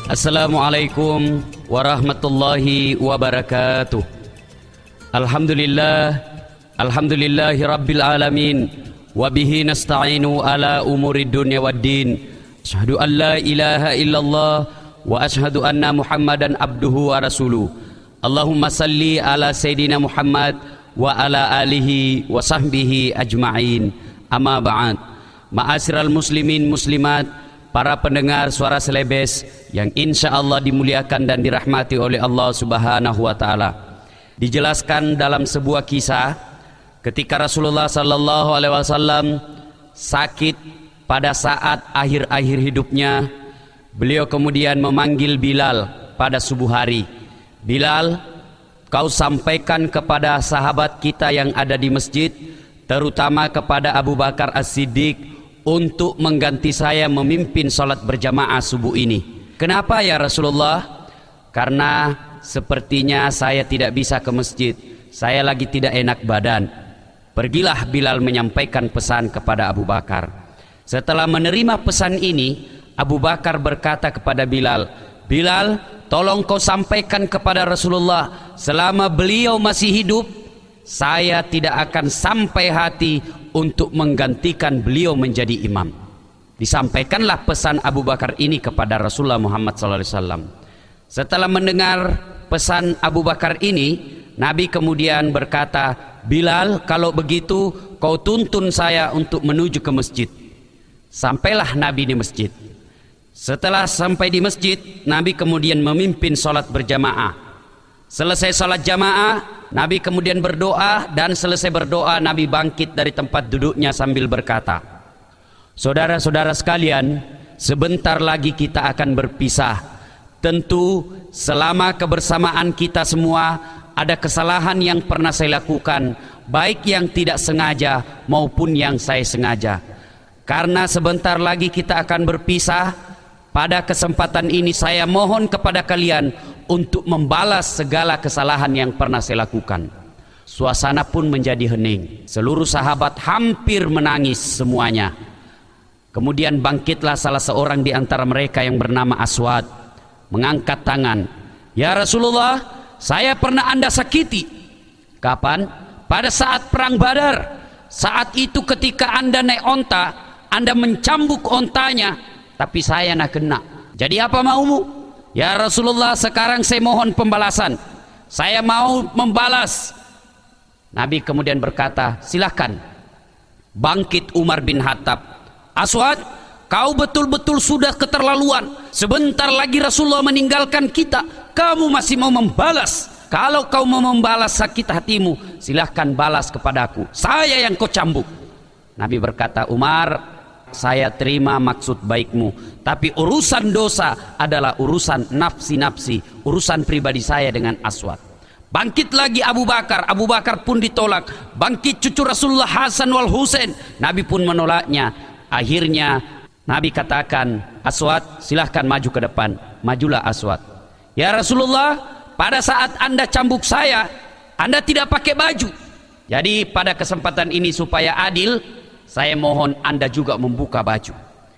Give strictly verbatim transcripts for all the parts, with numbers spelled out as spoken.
Assalamualaikum warahmatullahi wabarakatuh. Alhamdulillah, alhamdulillahi rabbil alamin, wabihi nasta'inu ala umuri dunya waddin. Asyhadu an la ilaha illallah wa asyhadu anna muhammadan abduhu wa rasuluh. Allahumma salli ala sayyidina Muhammad wa ala alihi wa sahbihi ajma'in. Amma ba'd. Ma'asyiral muslimin muslimat, para pendengar suara Selebes yang insya Allah dimuliakan dan dirahmati oleh Allah subhanahu wa ta'ala. Dijelaskan dalam sebuah kisah ketika Rasulullah sallallahu alaihi wasallam sakit pada saat akhir-akhir hidupnya, beliau kemudian memanggil Bilal pada subuh hari. Bilal, kau sampaikan kepada sahabat kita yang ada di masjid, terutama kepada Abu Bakar As-Siddiq, untuk mengganti saya memimpin sholat berjamaah subuh ini. Kenapa ya Rasulullah? Karena sepertinya saya tidak bisa ke masjid, saya lagi tidak enak badan. Pergilah Bilal menyampaikan pesan kepada Abu Bakar. Setelah menerima pesan ini, Abu Bakar berkata kepada Bilal, Bilal, tolong kau sampaikan kepada Rasulullah, selama beliau masih hidup, saya tidak akan sampai hati untuk menggantikan beliau menjadi imam. Disampaikanlah pesan Abu Bakar ini kepada Rasulullah Muhammad sallallahu alaihi wasallam. Setelah mendengar pesan Abu Bakar ini, Nabi kemudian berkata, Bilal, kalau begitu kau tuntun saya untuk menuju ke masjid. Sampailah Nabi di masjid. Setelah sampai di masjid, Nabi kemudian memimpin sholat berjamaah. Selesai sholat jamaah, Nabi kemudian berdoa, dan selesai berdoa Nabi bangkit dari tempat duduknya sambil berkata, saudara-saudara sekalian, sebentar lagi kita akan berpisah. Tentu selama kebersamaan kita semua ada kesalahan yang pernah saya lakukan, baik yang tidak sengaja maupun yang saya sengaja. Karena sebentar lagi kita akan berpisah, pada kesempatan ini saya mohon kepada kalian untuk membalas segala kesalahan yang pernah saya lakukan. Suasana pun menjadi hening. Seluruh sahabat hampir menangis semuanya. Kemudian bangkitlah salah seorang di antara mereka yang bernama Aswad, mengangkat tangan. Ya Rasulullah, saya pernah Anda sakiti. Kapan? Pada saat perang Badar. Saat itu ketika Anda naik onta, Anda mencambuk ontanya, tapi saya nak kena. Jadi apa maumu? Ya Rasulullah, sekarang saya mohon pembalasan. Saya mau membalas. Nabi kemudian berkata, silahkan. Bangkit Umar bin Khattab. Aswad, kau betul-betul sudah keterlaluan. Sebentar lagi Rasulullah meninggalkan kita, kamu masih mau membalas. Kalau kau mau membalas sakit hatimu, silahkan balas kepadaku. Saya yang kau cambuk. Nabi berkata, Umar, saya terima maksud baikmu, tapi urusan dosa adalah urusan nafsi-nafsi, urusan pribadi saya dengan Aswad. Bangkit lagi Abu Bakar. Abu Bakar pun ditolak. Bangkit cucu Rasulullah Hasan wal Husain. Nabi pun menolaknya. Akhirnya Nabi katakan, Aswad, silahkan maju ke depan. Majulah Aswad. Ya Rasulullah, pada saat Anda cambuk saya, Anda tidak pakai baju. Jadi pada kesempatan ini supaya adil, saya mohon Anda juga membuka baju.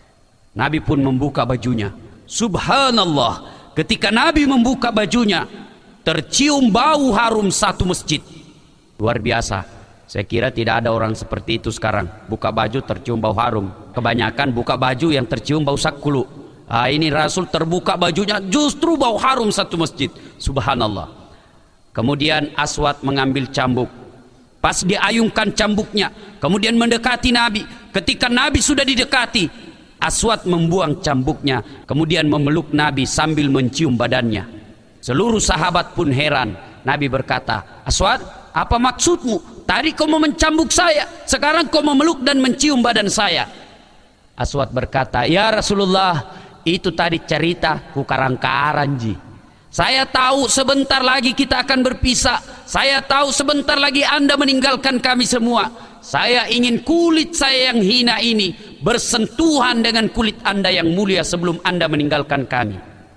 Nabi pun membuka bajunya. Subhanallah, ketika Nabi membuka bajunya, tercium bau harum satu masjid. Luar biasa. Saya kira tidak ada orang seperti itu sekarang. Buka baju tercium bau harum. Kebanyakan buka baju yang tercium bau sakulu. Ah, ini Rasul terbuka bajunya, justru bau harum satu masjid. Subhanallah. Kemudian Aswad mengambil cambuk. Pas diayungkan cambuknya, kemudian mendekati Nabi. Ketika Nabi sudah didekati, Aswad membuang cambuknya, kemudian memeluk Nabi sambil mencium badannya. Seluruh sahabat pun heran. Nabi berkata, Aswad, apa maksudmu? Tadi kau mau mencambuk saya, sekarang kau memeluk dan mencium badan saya. Aswad berkata, ya Rasulullah, itu tadi cerita ku karang-karang ji. Saya tahu sebentar lagi kita akan berpisah. Saya tahu sebentar lagi Anda meninggalkan kami semua. Saya ingin kulit saya yang hina ini bersentuhan dengan kulit Anda yang mulia sebelum Anda meninggalkan kami.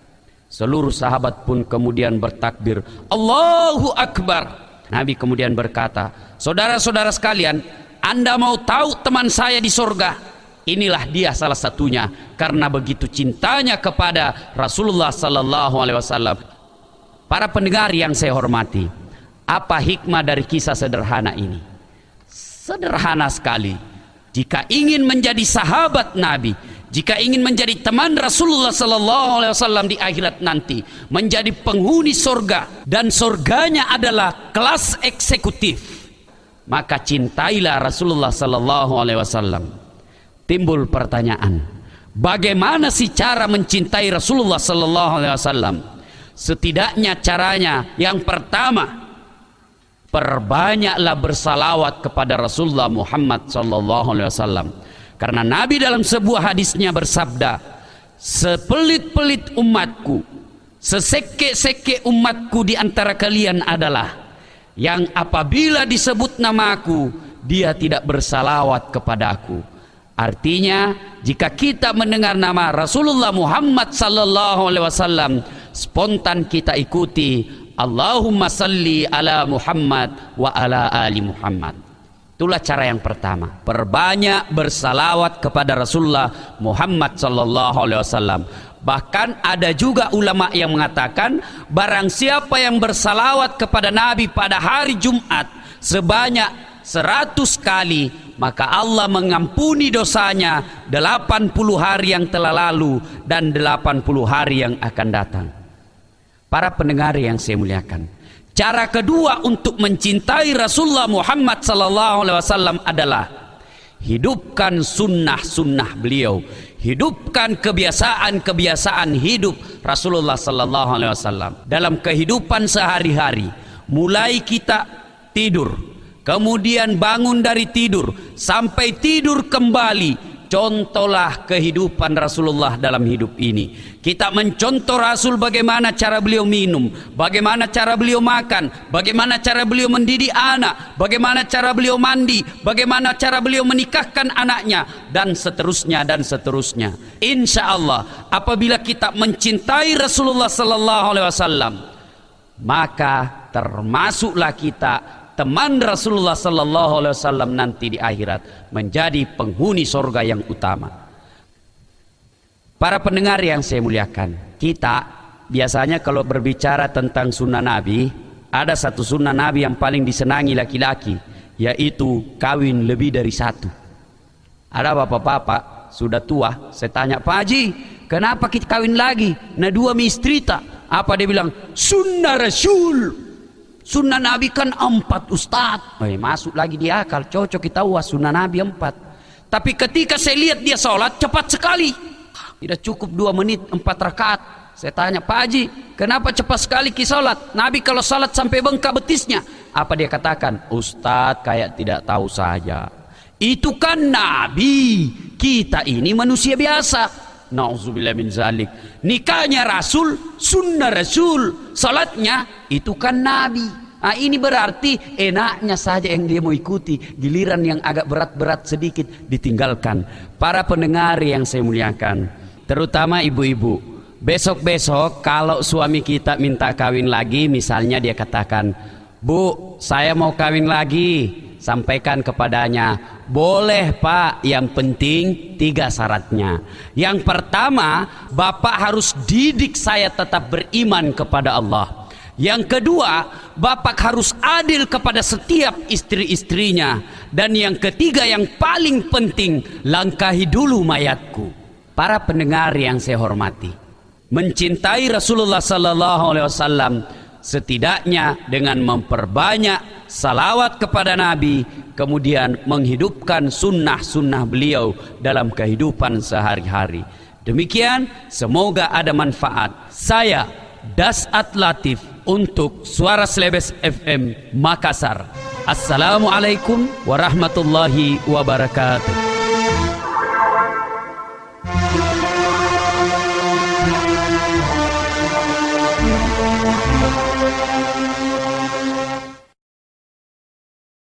Seluruh sahabat pun kemudian bertakbir, Allahu Akbar. Nabi kemudian berkata, saudara-saudara sekalian, Anda mau tahu teman saya di surga? Inilah dia salah satunya, karena begitu cintanya kepada Rasulullah sallallahu alaihi wasallam. Para pendengar yang saya hormati, apa hikmah dari kisah sederhana ini? Sederhana sekali. Jika ingin menjadi sahabat Nabi, jika ingin menjadi teman Rasulullah sallallahu alaihi wasallam di akhirat nanti, menjadi penghuni surga, dan surganya adalah kelas eksekutif, maka cintailah Rasulullah sallallahu alaihi wasallam. Timbul pertanyaan, bagaimana sih cara mencintai Rasulullah sallallahu alaihi wasallam? Setidaknya caranya yang pertama, perbanyaklah bersalawat kepada Rasulullah Muhammad sallallahu alaihi wasallam. Karena Nabi dalam sebuah hadisnya bersabda, sepelit-pelit umatku, seseke-seke umatku di antara kalian adalah yang apabila disebut namaku, dia tidak bersalawat kepadaku. Artinya, jika kita mendengar nama Rasulullah Muhammad sallallahu alaihi wasallam, spontan kita ikuti, Allahumma salli ala Muhammad wa ala ali Muhammad. Itulah cara yang pertama, perbanyak bersalawat kepada Rasulullah Muhammad sallallahu alaihi wasallam. Bahkan ada juga ulama yang mengatakan, barang siapa yang bersalawat kepada Nabi pada hari Jumat sebanyak seratus kali, maka Allah mengampuni dosanya delapan puluh hari yang telah lalu dan delapan puluh hari yang akan datang. Para pendengar yang saya muliakan, cara kedua untuk mencintai Rasulullah Muhammad sallallahu alaihi wasallam adalah hidupkan sunnah-sunnah beliau, hidupkan kebiasaan-kebiasaan hidup Rasulullah sallallahu alaihi wasallam dalam kehidupan sehari-hari. Mulai kita tidur, kemudian bangun dari tidur sampai tidur kembali, contohlah kehidupan Rasulullah dalam hidup ini. Kita mencontoh Rasul, bagaimana cara beliau minum, bagaimana cara beliau makan, bagaimana cara beliau mendidik anak, bagaimana cara beliau mandi, bagaimana cara beliau menikahkan anaknya, dan seterusnya dan seterusnya. Insya Allah, apabila kita mencintai Rasulullah sallallahu alaihi wasallam, maka termasuklah kita teman Rasulullah sallallahu alaihi wasallam nanti di akhirat, menjadi penghuni surga yang utama. Para pendengar yang saya muliakan, kita biasanya kalau berbicara tentang sunnah Nabi, ada satu sunnah Nabi yang paling disenangi laki-laki, yaitu kawin lebih dari satu. Ada bapak-bapak sudah tua, saya tanya, Pak Haji, kenapa kita kawin lagi? Nah, dua istri tak? Apa dia bilang? Sunnah Rasul. Sunnah Nabi kan empat, Ustaz. Eh, masuk lagi di akal, cocok kita, wah sunnah Nabi empat. Tapi ketika saya lihat dia sholat cepat sekali, tidak cukup dua menit empat rakaat. Saya tanya, Pak Haji, kenapa cepat sekali ki sholat? Nabi kalau sholat sampai bengkak betisnya. Apa dia katakan? Ustaz kayak tidak tahu saja. Itu kan Nabi, kita ini manusia biasa. Nauzubillah min zalik. Nikahnya Rasul, sunnah Rasul, salatnya itu kan Nabi. Nah, ini berarti enaknya saja yang dia mau ikuti, giliran yang agak berat-berat sedikit ditinggalkan. Para pendengar yang saya muliakan, terutama ibu-ibu, besok-besok kalau suami kita minta kawin lagi, misalnya dia katakan, Bu, saya mau kawin lagi, sampaikan kepadanya, boleh Pak, yang penting tiga syaratnya. Yang pertama, Bapak harus didik saya tetap beriman kepada Allah. Yang kedua, Bapak harus adil kepada setiap istri-istrinya. Dan yang ketiga yang paling penting, langkahi dulu mayatku. Para pendengar yang saya hormati, mencintai Rasulullah sallallahu alaihi wasallam setidaknya dengan memperbanyak salawat kepada Nabi, kemudian menghidupkan sunnah-sunnah beliau dalam kehidupan sehari-hari. Demikian, semoga ada manfaat. Saya Dasat Latif untuk Suara Slebes F M Makassar. Assalamualaikum warahmatullahi wabarakatuh.